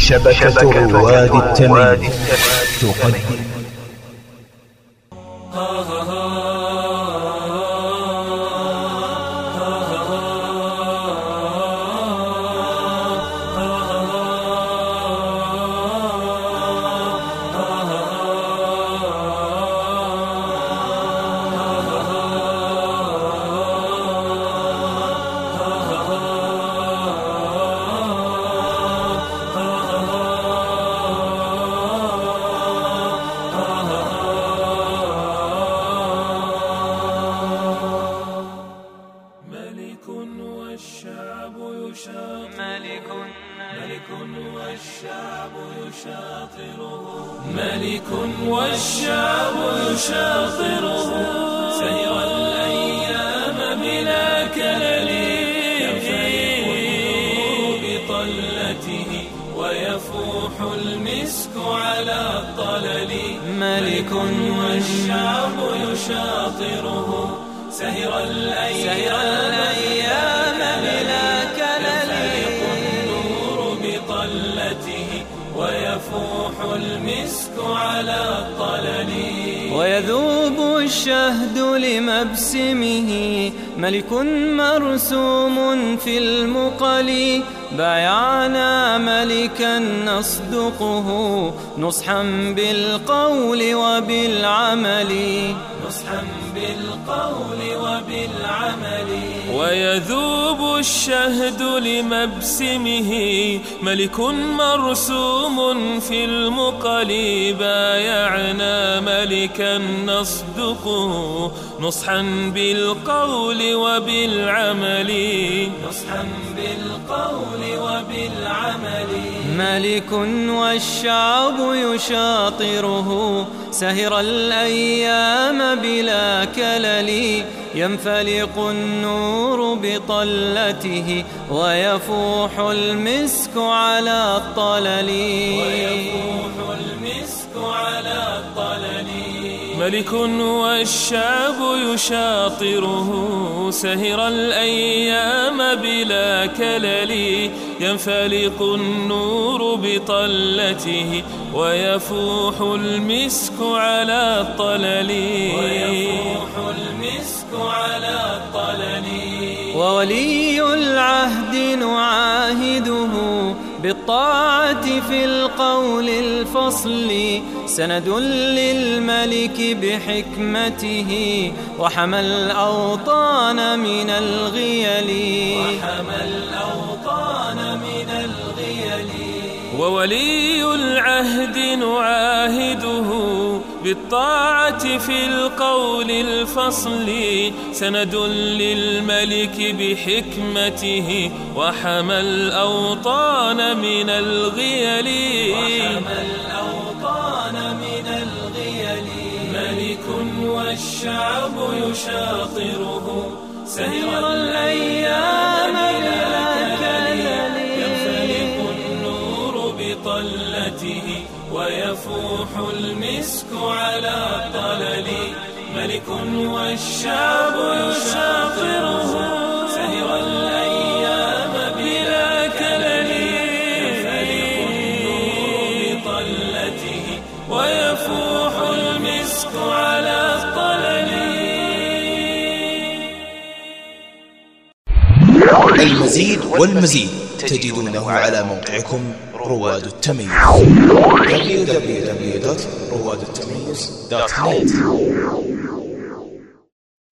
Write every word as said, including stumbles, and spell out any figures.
شبكة رواد التمييز تقدم ملك والشعب يشاطره سير الأيام بلا كلل ينفلق النور بطلته ويفوح المسك على الطلل ملك والشعب يشاطره سهر الأيام بلا كلل ينفلق النور بطلته ويفوح المسك على الطلل ويذوب الشهد لمبسمه ملك مرسوم في المقل بايعنا ملكا نصدقه نصحا بالقول وبالعمل نصحا بالقول وبالعمل ويذوب الشهد لمبسمه ملك مرسوم في المقل بايعنا ملكا نصدقه نصحا بالقول وبالعمل نصحا بالقول وبالعمل ملك والشعب يشاطره سهر الأيام بلا كلل ينفلق النور بطلته ويفوح المسك على الطلل ويفوح المسك على الطلل ملك والشعب يشاطره سهر الأيام بلا كلل ينفلق النور بطلته ويفوح المسك على الطلل ويفوح المسك على الطلل وولي العهد نعاهده بالطاعة في القول الفصل سند للملك بحكمته وحمى الأوطان من الغيل وحمى الأوطان من الغيل وولي العهد نعاهده بالطاعة في القول الفصل سند للملك بحكمته وحمى الأوطان من الغيل وحمى الأوطان من الغيل ملك والشعب يشاطره سهر الأيام بلا كلل ينفلق النور بطلته ويفوح المسك على الطلل ملك والشعب يشاطره سهر الأيام بلا كلل ينفلق النور بطلته ويفوح المسك على الطلل. المزيد والمزيد تجدونه على موقعكم رواد التمييز دبليو دبليو دبليو دوت رواد التمييز دوت نت.